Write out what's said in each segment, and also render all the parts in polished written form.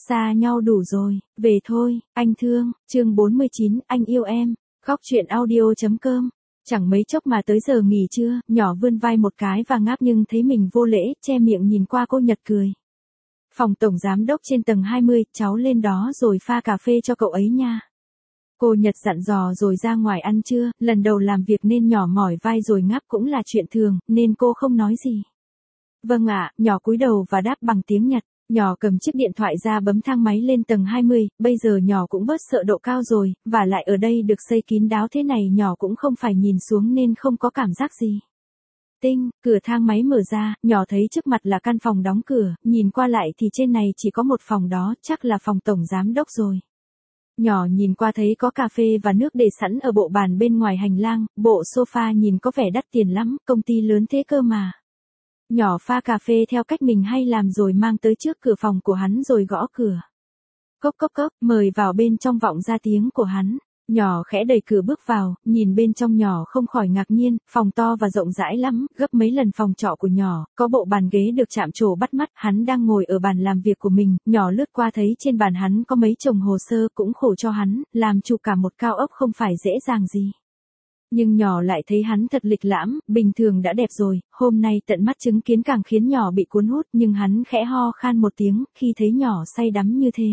Xa nhau đủ rồi, về thôi, anh thương, chương 49, anh yêu em. Khóc chuyện audio.com. Chẳng mấy chốc mà tới giờ nghỉ trưa, nhỏ vươn vai một cái và ngáp nhưng thấy mình vô lễ, che miệng nhìn qua cô Nhật cười. Phòng tổng giám đốc trên tầng 20, cháu lên đó rồi pha cà phê cho cậu ấy nha. Cô Nhật dặn dò rồi ra ngoài ăn trưa, lần đầu làm việc nên nhỏ mỏi vai rồi ngáp cũng là chuyện thường, nên cô không nói gì. Vâng ạ, nhỏ cúi đầu và đáp bằng tiếng Nhật. Nhỏ cầm chiếc điện thoại ra bấm thang máy lên tầng 20, bây giờ nhỏ cũng bớt sợ độ cao rồi, và lại ở đây được xây kín đáo thế này nhỏ cũng không phải nhìn xuống nên không có cảm giác gì. Tinh, cửa thang máy mở ra, nhỏ thấy trước mặt là căn phòng đóng cửa, nhìn qua lại thì trên này chỉ có một phòng đó, chắc là phòng tổng giám đốc rồi. Nhỏ nhìn qua thấy có cà phê và nước để sẵn ở bộ bàn bên ngoài hành lang, bộ sofa nhìn có vẻ đắt tiền lắm, công ty lớn thế cơ mà. Nhỏ pha cà phê theo cách mình hay làm rồi mang tới trước cửa phòng của hắn rồi gõ cửa. Cốc cốc cốc, mời vào bên trong vọng ra tiếng của hắn. Nhỏ khẽ đẩy cửa bước vào, nhìn bên trong nhỏ không khỏi ngạc nhiên, phòng to và rộng rãi lắm, gấp mấy lần phòng trọ của nhỏ, có bộ bàn ghế được chạm trổ bắt mắt, hắn đang ngồi ở bàn làm việc của mình, nhỏ lướt qua thấy trên bàn hắn có mấy chồng hồ sơ, cũng khổ cho hắn, làm chủ cả một cao ốc không phải dễ dàng gì. Nhưng nhỏ lại thấy hắn thật lịch lãm, bình thường đã đẹp rồi, hôm nay tận mắt chứng kiến càng khiến nhỏ bị cuốn hút, nhưng hắn khẽ ho khan một tiếng, khi thấy nhỏ say đắm như thế.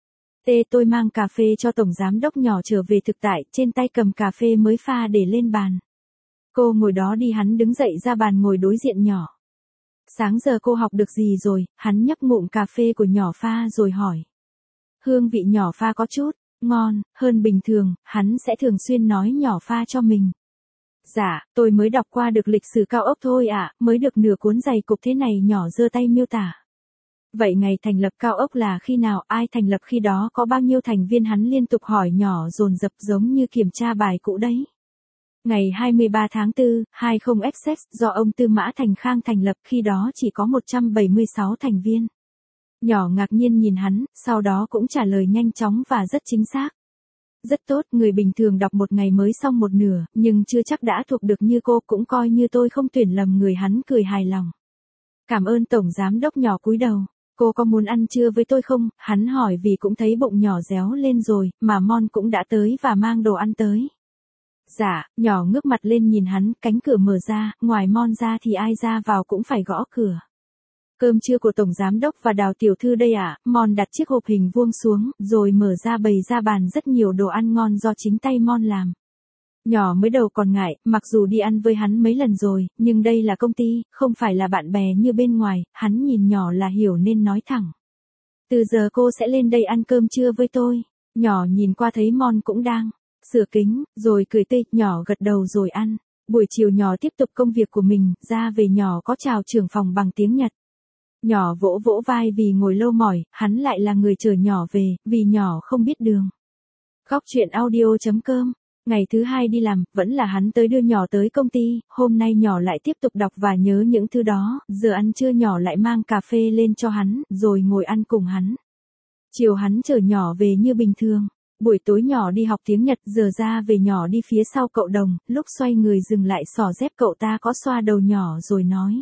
Tôi mang cà phê cho tổng giám đốc. Nhỏ trở về thực tại, trên tay cầm cà phê mới pha để lên bàn. Cô ngồi đó đi, hắn đứng dậy ra bàn ngồi đối diện nhỏ. Sáng giờ cô học được gì rồi? Hắn nhấp ngụm cà phê của nhỏ pha rồi hỏi. Hương vị nhỏ pha có chút ngon hơn bình thường, hắn sẽ thường xuyên nói nhỏ pha cho mình. Dạ, tôi mới đọc qua được lịch sử cao ốc thôi ạ, mới được nửa cuốn dày cục thế này. Nhỏ giơ tay miêu tả. Vậy ngày thành lập cao ốc là khi nào, ai thành lập khi đó, có bao nhiêu thành viên? Hắn liên tục hỏi nhỏ dồn dập giống như kiểm tra bài cũ đấy. Ngày 23 tháng 4, 20XX, do ông Tư Mã Thành Khang thành lập, khi đó chỉ có 176 thành viên. Nhỏ ngạc nhiên nhìn hắn, sau đó cũng trả lời nhanh chóng và rất chính xác. Rất tốt, người bình thường đọc một ngày mới xong một nửa, nhưng chưa chắc đã thuộc được như cô, cũng coi như tôi không tuyển lầm người. Hắn cười hài lòng. Cảm ơn tổng giám đốc. Nhỏ cúi đầu. Cô có muốn ăn trưa với tôi không? Hắn hỏi vì cũng thấy bụng nhỏ réo lên rồi, mà Mon cũng đã tới và mang đồ ăn tới. Dạ, nhỏ ngước mặt lên nhìn hắn, cánh cửa mở ra, ngoài Mon ra thì ai ra vào cũng phải gõ cửa. Cơm trưa của tổng giám đốc và Đào tiểu thư đây ạ. Mon đặt chiếc hộp hình vuông xuống, rồi mở ra bày ra bàn rất nhiều đồ ăn ngon do chính tay Mon làm. Nhỏ mới đầu còn ngại, mặc dù đi ăn với hắn mấy lần rồi, nhưng đây là công ty, không phải là bạn bè như bên ngoài. Hắn nhìn nhỏ là hiểu nên nói thẳng. Từ giờ cô sẽ lên đây ăn cơm trưa với tôi. Nhỏ nhìn qua thấy Mon cũng đang sửa kính, rồi cười tươi. Nhỏ gật đầu rồi ăn. Buổi chiều nhỏ tiếp tục công việc của mình, ra về nhỏ có chào trưởng phòng bằng tiếng Nhật. Nhỏ vỗ vỗ vai vì ngồi lâu mỏi, hắn lại là người chở nhỏ về, vì nhỏ không biết đường. Khóc chuyện audio.com. Ngày thứ hai đi làm, vẫn là hắn tới đưa nhỏ tới công ty, hôm nay nhỏ lại tiếp tục đọc và nhớ những thứ đó, giờ ăn trưa nhỏ lại mang cà phê lên cho hắn, rồi ngồi ăn cùng hắn. Chiều hắn chở nhỏ về như bình thường. Buổi tối nhỏ đi học tiếng Nhật, giờ ra về nhỏ đi phía sau cậu Đồng, lúc xoay người dừng lại xỏ dép cậu ta có xoa đầu nhỏ rồi nói.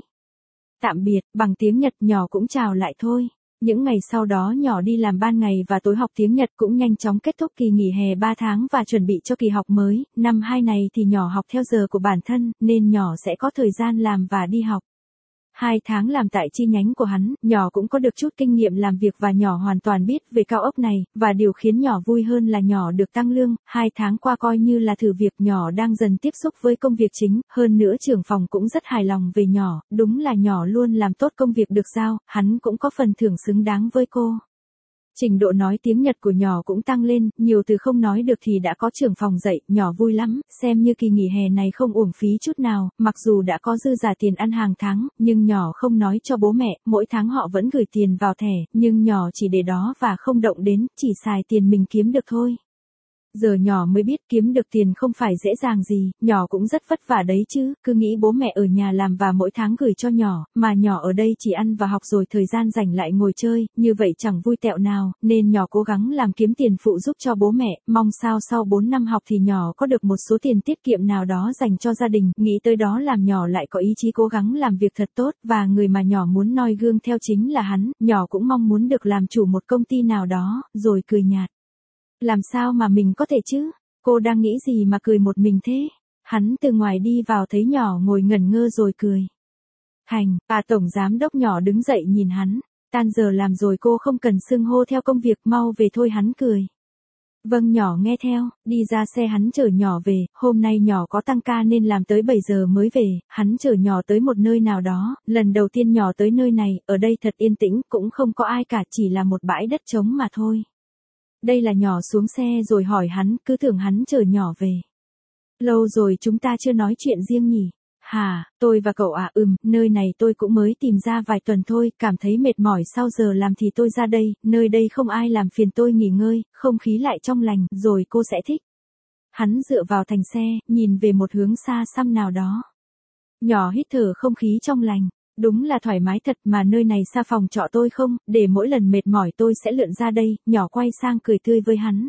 Tạm biệt, bằng tiếng Nhật. Nhỏ cũng chào lại thôi. Những ngày sau đó nhỏ đi làm ban ngày và tối học tiếng Nhật cũng nhanh chóng kết thúc kỳ nghỉ hè 3 tháng và chuẩn bị cho kỳ học mới. Năm 2 này thì nhỏ học theo giờ của bản thân, nên nhỏ sẽ có thời gian làm và đi học. 2 tháng làm tại chi nhánh của hắn, nhỏ cũng có được chút kinh nghiệm làm việc và nhỏ hoàn toàn biết về cao ốc này, và điều khiến nhỏ vui hơn là nhỏ được tăng lương. 2 tháng qua coi như là thử việc, nhỏ đang dần tiếp xúc với công việc chính, hơn nữa trưởng phòng cũng rất hài lòng về nhỏ, đúng là nhỏ luôn làm tốt công việc được giao, hắn cũng có phần thưởng xứng đáng với cô. Trình độ nói tiếng Nhật của nhỏ cũng tăng lên, nhiều từ không nói được thì đã có trưởng phòng dạy, nhỏ vui lắm, xem như kỳ nghỉ hè này không uổng phí chút nào, mặc dù đã có dư giả tiền ăn hàng tháng, nhưng nhỏ không nói cho bố mẹ, mỗi tháng họ vẫn gửi tiền vào thẻ, nhưng nhỏ chỉ để đó và không động đến, chỉ xài tiền mình kiếm được thôi. Giờ nhỏ mới biết kiếm được tiền không phải dễ dàng gì, nhỏ cũng rất vất vả đấy chứ, cứ nghĩ bố mẹ ở nhà làm và mỗi tháng gửi cho nhỏ, mà nhỏ ở đây chỉ ăn và học rồi thời gian rảnh lại ngồi chơi, như vậy chẳng vui tẹo nào, nên nhỏ cố gắng làm kiếm tiền phụ giúp cho bố mẹ, mong sao sau 4 năm học thì nhỏ có được một số tiền tiết kiệm nào đó dành cho gia đình, nghĩ tới đó làm nhỏ lại có ý chí cố gắng làm việc thật tốt, và người mà nhỏ muốn noi gương theo chính là hắn, nhỏ cũng mong muốn được làm chủ một công ty nào đó, rồi cười nhạt. Làm sao mà mình có thể chứ? Cô đang nghĩ gì mà cười một mình thế? Hắn từ ngoài đi vào thấy nhỏ ngồi ngẩn ngơ rồi cười. Hành, tổng giám đốc nhỏ đứng dậy nhìn hắn. Tan giờ làm rồi cô không cần xưng hô theo công việc, mau về thôi, hắn cười. Vâng, nhỏ nghe theo, đi ra xe hắn chở nhỏ về, hôm nay nhỏ có tăng ca nên làm tới 7 giờ mới về, hắn chở nhỏ tới một nơi nào đó, lần đầu tiên nhỏ tới nơi này, ở đây thật yên tĩnh, cũng không có ai cả, chỉ là một bãi đất trống mà thôi. Đây là nhỏ xuống xe rồi hỏi hắn, cứ tưởng hắn chở nhỏ về. Lâu rồi chúng ta chưa nói chuyện riêng nhỉ? Hả, tôi và cậu à? Nơi này tôi cũng mới tìm ra vài tuần thôi, cảm thấy mệt mỏi sau giờ làm thì tôi ra đây, nơi đây không ai làm phiền tôi nghỉ ngơi, không khí lại trong lành, rồi cô sẽ thích. Hắn dựa vào thành xe, nhìn về một hướng xa xăm nào đó. Nhỏ hít thở không khí trong lành. Đúng là thoải mái thật, mà nơi này xa phòng trọ tôi không, để mỗi lần mệt mỏi tôi sẽ lượn ra đây. Nhỏ quay sang cười tươi với hắn.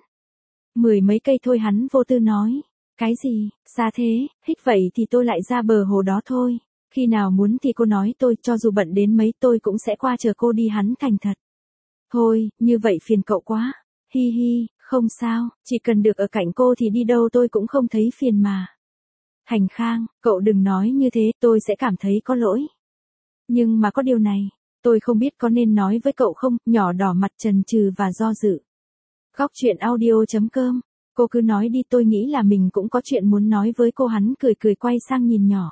10 mấy cây thôi, hắn vô tư nói. Cái gì, xa thế, hít vậy thì tôi lại ra bờ hồ đó thôi. Khi nào muốn thì cô nói tôi, cho dù bận đến mấy tôi cũng sẽ qua chờ cô đi, hắn thành thật. Thôi, như vậy phiền cậu quá. Hi hi, không sao, chỉ cần được ở cạnh cô thì đi đâu tôi cũng không thấy phiền mà. Hành Khang, cậu đừng nói như thế, tôi sẽ cảm thấy có lỗi. Nhưng mà có điều này, tôi không biết có nên nói với cậu không, nhỏ đỏ mặt chần chừ và do dự. Góc chuyện audio.com, cô cứ nói đi, tôi nghĩ là mình cũng có chuyện muốn nói với cô, hắn cười cười quay sang nhìn nhỏ.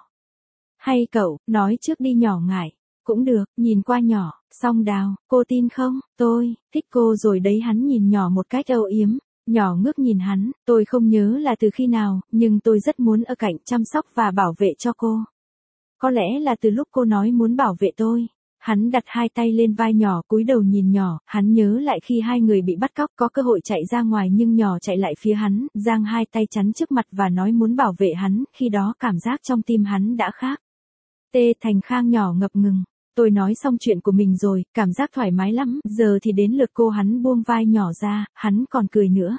Hay cậu, nói trước đi, nhỏ ngại. Cũng được, nhìn qua nhỏ, Song Đào, cô tin không, tôi thích cô rồi đấy, hắn nhìn nhỏ một cách âu yếm. Nhỏ ngước nhìn hắn, tôi không nhớ là từ khi nào, nhưng tôi rất muốn ở cạnh chăm sóc và bảo vệ cho cô. Có lẽ là từ lúc cô nói muốn bảo vệ tôi. Hắn đặt hai tay lên vai nhỏ, cúi đầu nhìn nhỏ, hắn nhớ lại khi hai người bị bắt cóc, có cơ hội chạy ra ngoài nhưng nhỏ chạy lại phía hắn, giang hai tay chắn trước mặt và nói muốn bảo vệ hắn, khi đó cảm giác trong tim hắn đã khác. Thành Khang, nhỏ ngập ngừng. Tôi nói xong chuyện của mình rồi, cảm giác thoải mái lắm, giờ thì đến lượt cô, hắn buông vai nhỏ ra, hắn còn cười nữa.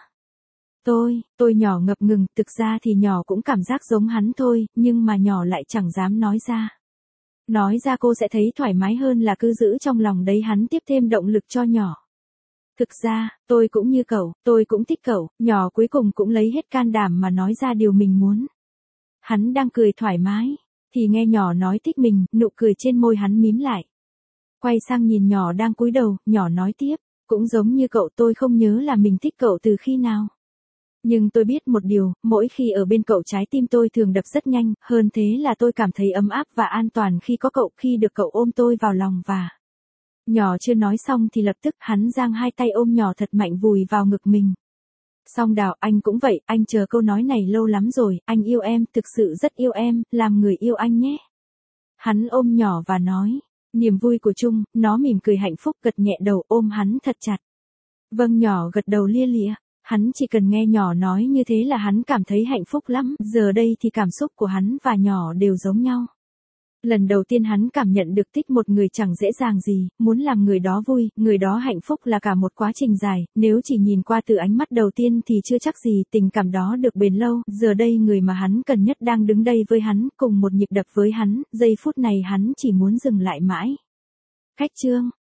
Tôi nhỏ ngập ngừng, thực ra thì nhỏ cũng cảm giác giống hắn thôi, nhưng mà nhỏ lại chẳng dám nói ra. Nói ra cô sẽ thấy thoải mái hơn là cứ giữ trong lòng đấy, hắn tiếp thêm động lực cho nhỏ. Thực ra, tôi cũng như cậu, tôi cũng thích cậu, nhỏ cuối cùng cũng lấy hết can đảm mà nói ra điều mình muốn. Hắn đang cười thoải mái, thì nghe nhỏ nói thích mình, nụ cười trên môi hắn mím lại. Quay sang nhìn nhỏ đang cúi đầu, nhỏ nói tiếp, cũng giống như cậu, tôi không nhớ là mình thích cậu từ khi nào. Nhưng tôi biết một điều, mỗi khi ở bên cậu trái tim tôi thường đập rất nhanh, hơn thế là tôi cảm thấy ấm áp và an toàn khi có cậu, khi được cậu ôm tôi vào lòng và... Nhỏ chưa nói xong thì lập tức hắn giang hai tay ôm nhỏ thật mạnh vùi vào ngực mình. Song Đào, anh cũng vậy, anh chờ câu nói này lâu lắm rồi, anh yêu em, thực sự rất yêu em, làm người yêu anh nhé. Hắn ôm nhỏ và nói, niềm vui của chung, nó mỉm cười hạnh phúc, gật nhẹ đầu, ôm hắn thật chặt. Vâng, nhỏ gật đầu lia lịa. Hắn chỉ cần nghe nhỏ nói như thế là hắn cảm thấy hạnh phúc lắm, giờ đây thì cảm xúc của hắn và nhỏ đều giống nhau. Lần đầu tiên hắn cảm nhận được thích một người chẳng dễ dàng gì, muốn làm người đó vui, người đó hạnh phúc là cả một quá trình dài, nếu chỉ nhìn qua từ ánh mắt đầu tiên thì chưa chắc gì tình cảm đó được bền lâu, giờ đây người mà hắn cần nhất đang đứng đây với hắn, cùng một nhịp đập với hắn, giây phút này hắn chỉ muốn dừng lại mãi. Khách chương